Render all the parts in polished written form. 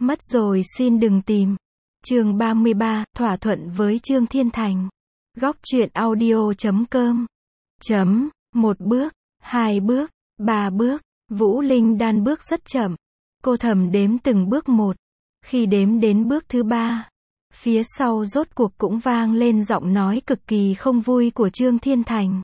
Mất rồi xin đừng tìm. Chương 33, thỏa thuận với Trương Thiên Thành. Góc truyện audio.com. Một bước, hai bước, ba bước. Vũ Linh Đan bước rất chậm. Cô thầm đếm từng bước một. Khi đếm đến bước thứ ba, phía sau rốt cuộc cũng vang lên giọng nói cực kỳ không vui của Trương Thiên Thành.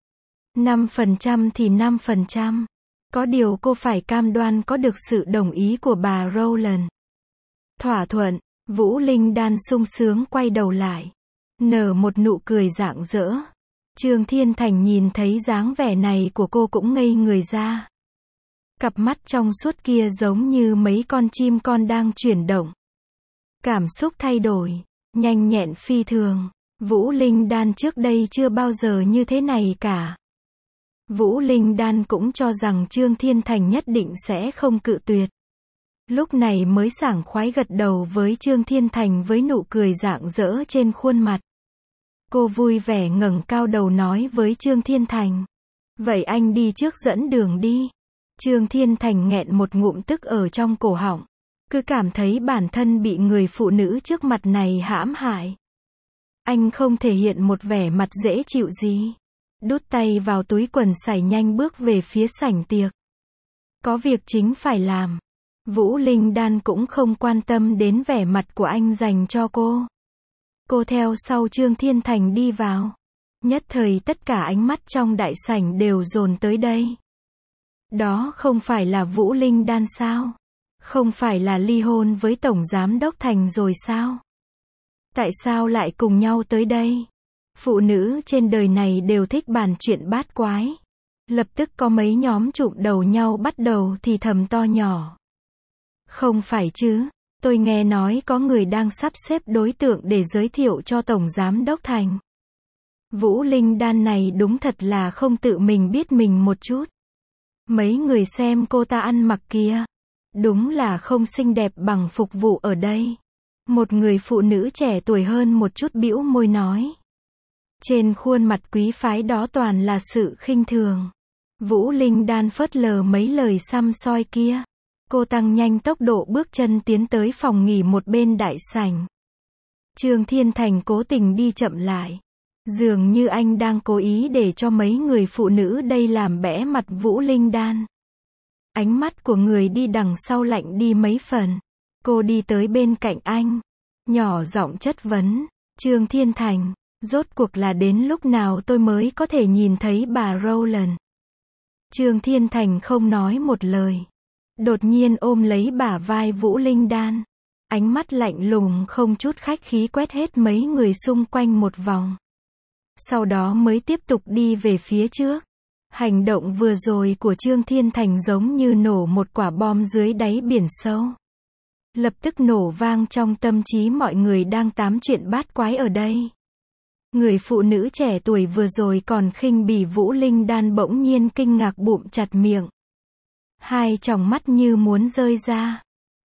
5% thì 5%. Có điều cô phải cam đoan có được sự đồng ý của bà Rowland. Thỏa thuận. Vũ Linh Đan sung sướng quay đầu lại, nở một nụ cười rạng rỡ. Trương Thiên Thành nhìn thấy dáng vẻ này của cô cũng ngây người ra. Cặp mắt trong suốt kia giống như mấy con chim con đang chuyển động. Cảm xúc thay đổi, nhanh nhẹn phi thường. Vũ Linh Đan trước đây chưa bao giờ như thế này cả. Vũ Linh Đan cũng cho rằng Trương Thiên Thành nhất định sẽ không cự tuyệt. Lúc này mới sảng khoái gật đầu với Trương Thiên Thành với nụ cười rạng rỡ trên khuôn mặt. Cô vui vẻ ngẩng cao đầu nói với Trương Thiên Thành. Vậy anh đi trước dẫn đường đi. Trương Thiên Thành nghẹn một ngụm tức ở trong cổ họng. Cứ cảm thấy bản thân bị người phụ nữ trước mặt này hãm hại. Anh không thể hiện một vẻ mặt dễ chịu gì. Đút tay vào túi quần sải nhanh bước về phía sảnh tiệc. Có việc chính phải làm. Vũ Linh Đan cũng không quan tâm đến vẻ mặt của anh dành cho cô. Cô theo sau Trương Thiên Thành đi vào. Nhất thời tất cả ánh mắt trong đại sảnh đều dồn tới đây. Đó không phải là Vũ Linh Đan sao? Không phải là ly hôn với Tổng Giám Đốc Thành rồi sao? Tại sao lại cùng nhau tới đây? Phụ nữ trên đời này đều thích bàn chuyện bát quái. Lập tức có mấy nhóm chụm đầu nhau bắt đầu thì thầm to nhỏ. Không phải chứ, tôi nghe nói có người đang sắp xếp đối tượng để giới thiệu cho Tổng Giám Đốc Thành. Vũ Linh Đan này đúng thật là không tự mình biết mình một chút. Mấy người xem cô ta ăn mặc kia. Đúng là không xinh đẹp bằng phục vụ ở đây. Một người phụ nữ trẻ tuổi hơn một chút bĩu môi nói. Trên khuôn mặt quý phái đó toàn là sự khinh thường. Vũ Linh Đan phớt lờ mấy lời săm soi kia. Cô tăng nhanh tốc độ bước chân tiến tới phòng nghỉ một bên đại sảnh. Trương Thiên Thành cố tình đi chậm lại. Dường như anh đang cố ý để cho mấy người phụ nữ đây làm bẽ mặt Vũ Linh Đan. Ánh mắt của người đi đằng sau lạnh đi mấy phần. Cô đi tới bên cạnh anh. Nhỏ giọng chất vấn. Trương Thiên Thành, rốt cuộc là đến lúc nào tôi mới có thể nhìn thấy bà Rowland? Trương Thiên Thành không nói một lời. Đột nhiên ôm lấy bả vai Vũ Linh Đan. Ánh mắt lạnh lùng không chút khách khí quét hết mấy người xung quanh một vòng. Sau đó mới tiếp tục đi về phía trước. Hành động vừa rồi của Trương Thiên Thành giống như nổ một quả bom dưới đáy biển sâu. Lập tức nổ vang trong tâm trí mọi người đang tám chuyện bát quái ở đây. Người phụ nữ trẻ tuổi vừa rồi còn khinh bỉ Vũ Linh Đan bỗng nhiên kinh ngạc bụm chặt miệng. Hai tròng mắt như muốn rơi ra.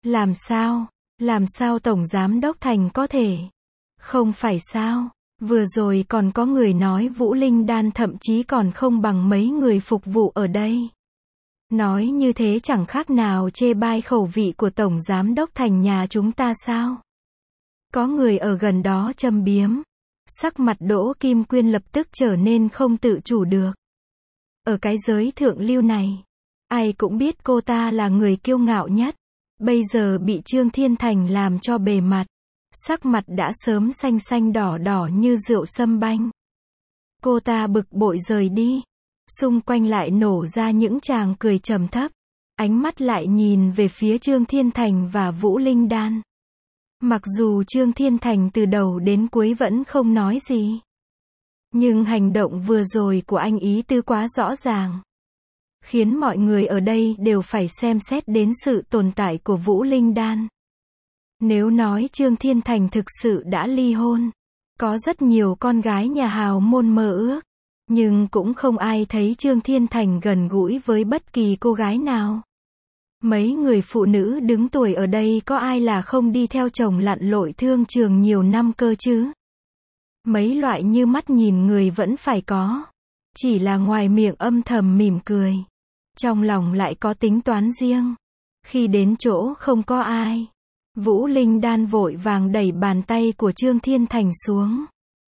Làm sao Tổng Giám Đốc Thành có thể? Không phải sao? Vừa rồi còn có người nói Vũ Linh Đan thậm chí còn không bằng mấy người phục vụ ở đây. Nói như thế chẳng khác nào chê bai khẩu vị của Tổng Giám Đốc Thành nhà chúng ta sao? Có người ở gần đó châm biếm. Sắc mặt Đỗ Kim Quyên lập tức trở nên không tự chủ được. Ở cái giới thượng lưu này, ai cũng biết cô ta là người kiêu ngạo nhất. Bây giờ bị Trương Thiên Thành làm cho bề mặt. Sắc mặt đã sớm xanh xanh đỏ đỏ như rượu sâm banh. Cô ta bực bội rời đi. Xung quanh lại nổ ra những tràng cười trầm thấp. Ánh mắt lại nhìn về phía Trương Thiên Thành và Vũ Linh Đan. Mặc dù Trương Thiên Thành từ đầu đến cuối vẫn không nói gì. Nhưng hành động vừa rồi của anh ý tứ quá rõ ràng. Khiến mọi người ở đây đều phải xem xét đến sự tồn tại của Vũ Linh Đan. Nếu nói Trương Thiên Thành thực sự đã ly hôn, có rất nhiều con gái nhà hào môn mơ ước, nhưng cũng không ai thấy Trương Thiên Thành gần gũi với bất kỳ cô gái nào. Mấy người phụ nữ đứng tuổi ở đây có ai là không đi theo chồng lặn lội thương trường nhiều năm cơ chứ? Mấy loại như mắt nhìn người vẫn phải có. Chỉ là ngoài miệng âm thầm mỉm cười. Trong lòng lại có tính toán riêng. Khi đến chỗ không có ai. Vũ Linh Đan vội vàng đẩy bàn tay của Trương Thiên Thành xuống.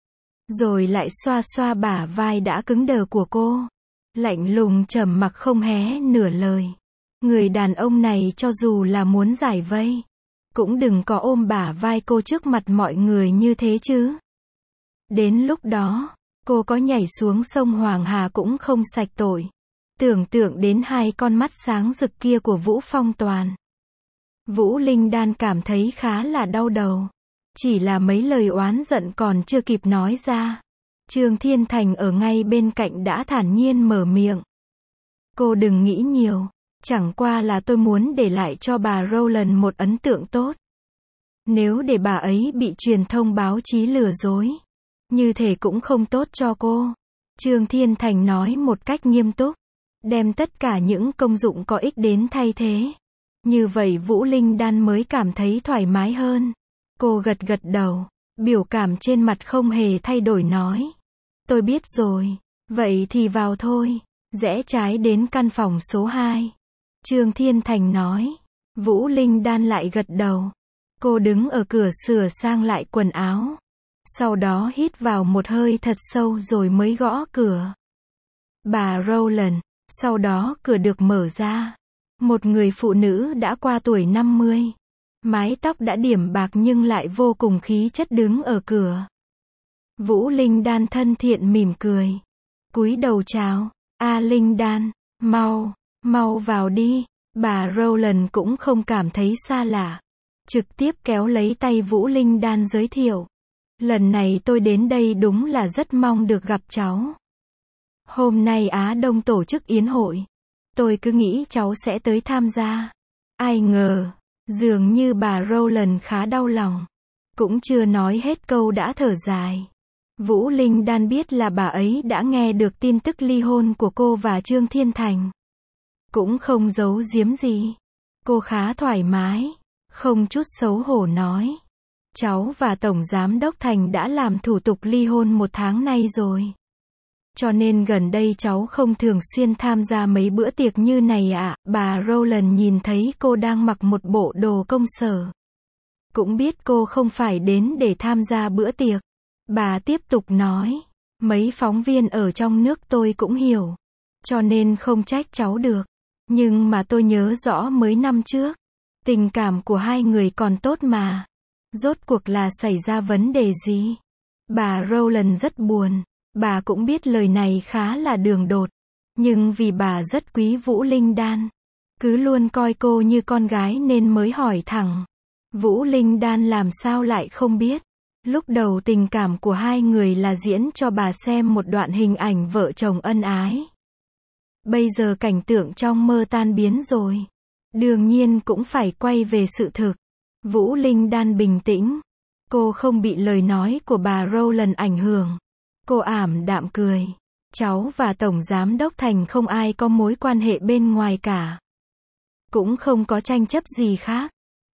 Rồi lại xoa xoa bả vai đã cứng đờ của cô. Lạnh lùng trầm mặc không hé nửa lời. Người đàn ông này cho dù là muốn giải vây, cũng đừng có ôm bả vai cô trước mặt mọi người như thế chứ. Đến lúc đó, cô có nhảy xuống sông Hoàng Hà cũng không sạch tội. Tưởng tượng đến hai con mắt sáng rực kia của Vũ Phong Toàn, Vũ Linh Đan cảm thấy khá là đau đầu. Chỉ là mấy lời oán giận còn chưa kịp nói ra, Trương Thiên Thành ở ngay bên cạnh đã thản nhiên mở miệng. Cô đừng nghĩ nhiều, chẳng qua là tôi muốn để lại cho bà Rowland một ấn tượng tốt. Nếu để bà ấy bị truyền thông báo chí lừa dối, như thế cũng không tốt cho cô. Trương Thiên Thành nói một cách nghiêm túc, đem tất cả những công dụng có ích đến thay thế. Như vậy Vũ Linh Đan mới cảm thấy thoải mái hơn. Cô gật gật đầu, biểu cảm trên mặt không hề thay đổi nói. Tôi biết rồi, vậy thì vào thôi. Rẽ trái đến căn phòng số 2. Trương Thiên Thành nói. Vũ Linh Đan lại gật đầu. Cô đứng ở cửa sửa sang lại quần áo. Sau đó hít vào một hơi thật sâu rồi mới gõ cửa. Bà Rowland. Sau đó cửa được mở ra. Một người phụ nữ đã qua tuổi 50. Mái tóc đã điểm bạc nhưng lại vô cùng khí chất đứng ở cửa. Vũ Linh Đan thân thiện mỉm cười. Cúi đầu chào. Linh Đan, mau vào đi. Bà Rowland cũng không cảm thấy xa lạ. Trực tiếp kéo lấy tay Vũ Linh Đan giới thiệu. Lần này tôi đến đây đúng là rất mong được gặp cháu. Hôm nay Á Đông tổ chức yến hội. Tôi cứ nghĩ cháu sẽ tới tham gia. Ai ngờ, dường như bà Rowland khá đau lòng. Cũng chưa nói hết câu đã thở dài. Vũ Linh Đan biết là bà ấy đã nghe được tin tức ly hôn của cô và Trương Thiên Thành. Cũng không giấu giếm gì. Cô khá thoải mái, không chút xấu hổ nói. Cháu và Tổng Giám Đốc Thành đã làm thủ tục ly hôn 1 tháng nay rồi. Cho nên gần đây cháu không thường xuyên tham gia mấy bữa tiệc như này ạ. Bà Rowland nhìn thấy cô đang mặc một bộ đồ công sở. Cũng biết cô không phải đến để tham gia bữa tiệc. Bà tiếp tục nói. Mấy phóng viên ở trong nước tôi cũng hiểu. Cho nên không trách cháu được. Nhưng mà tôi nhớ rõ mấy năm trước. Tình cảm của hai người còn tốt mà. Rốt cuộc là xảy ra vấn đề gì? Bà Rowland rất buồn. Bà cũng biết lời này khá là đường đột. Nhưng vì bà rất quý Vũ Linh Đan. Cứ luôn coi cô như con gái nên mới hỏi thẳng. Vũ Linh Đan làm sao lại không biết. Lúc đầu tình cảm của hai người là diễn cho bà xem một đoạn hình ảnh vợ chồng ân ái. Bây giờ cảnh tượng trong mơ tan biến rồi. Đương nhiên cũng phải quay về sự thực. Vũ Linh Đan bình tĩnh. Cô không bị lời nói của bà Rowland ảnh hưởng. Cô ảm đạm cười. Cháu và Tổng Giám Đốc Thành không ai có mối quan hệ bên ngoài cả. Cũng không có tranh chấp gì khác.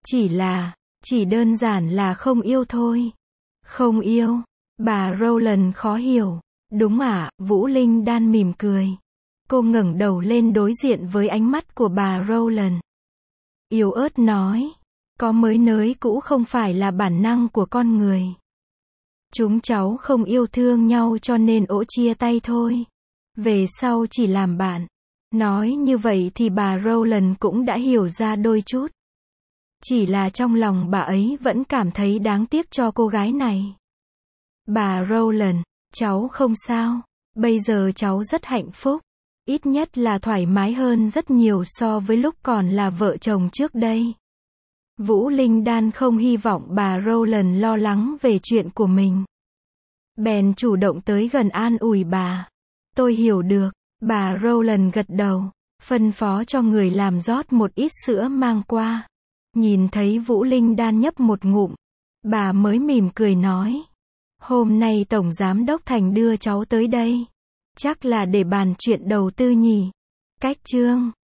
Chỉ đơn giản là không yêu thôi. Không yêu. Bà Rowland khó hiểu. Đúng ạ, Vũ Linh Đan mỉm cười. Cô ngẩng đầu lên đối diện với ánh mắt của bà Rowland. Yếu ớt nói. Có mới nới cũ không phải là bản năng của con người. Chúng cháu không yêu thương nhau cho nên chia tay thôi. Về sau chỉ làm bạn. Nói như vậy thì bà Rowland cũng đã hiểu ra đôi chút. Chỉ là trong lòng bà ấy vẫn cảm thấy đáng tiếc cho cô gái này. Bà Rowland, cháu không sao. Bây giờ cháu rất hạnh phúc. Ít nhất là thoải mái hơn rất nhiều so với lúc còn là vợ chồng trước đây. Vũ Linh Đan không hy vọng bà Rowland lo lắng về chuyện của mình. Bèn chủ động tới gần an ủi bà. Tôi hiểu được. Bà Rowland gật đầu. Phân phó cho người làm rót một ít sữa mang qua. Nhìn thấy Vũ Linh Đan nhấp một ngụm. Bà mới mỉm cười nói. Hôm nay Tổng Giám Đốc Thành đưa cháu tới đây. Chắc là để bàn chuyện đầu tư nhỉ. Cách Trương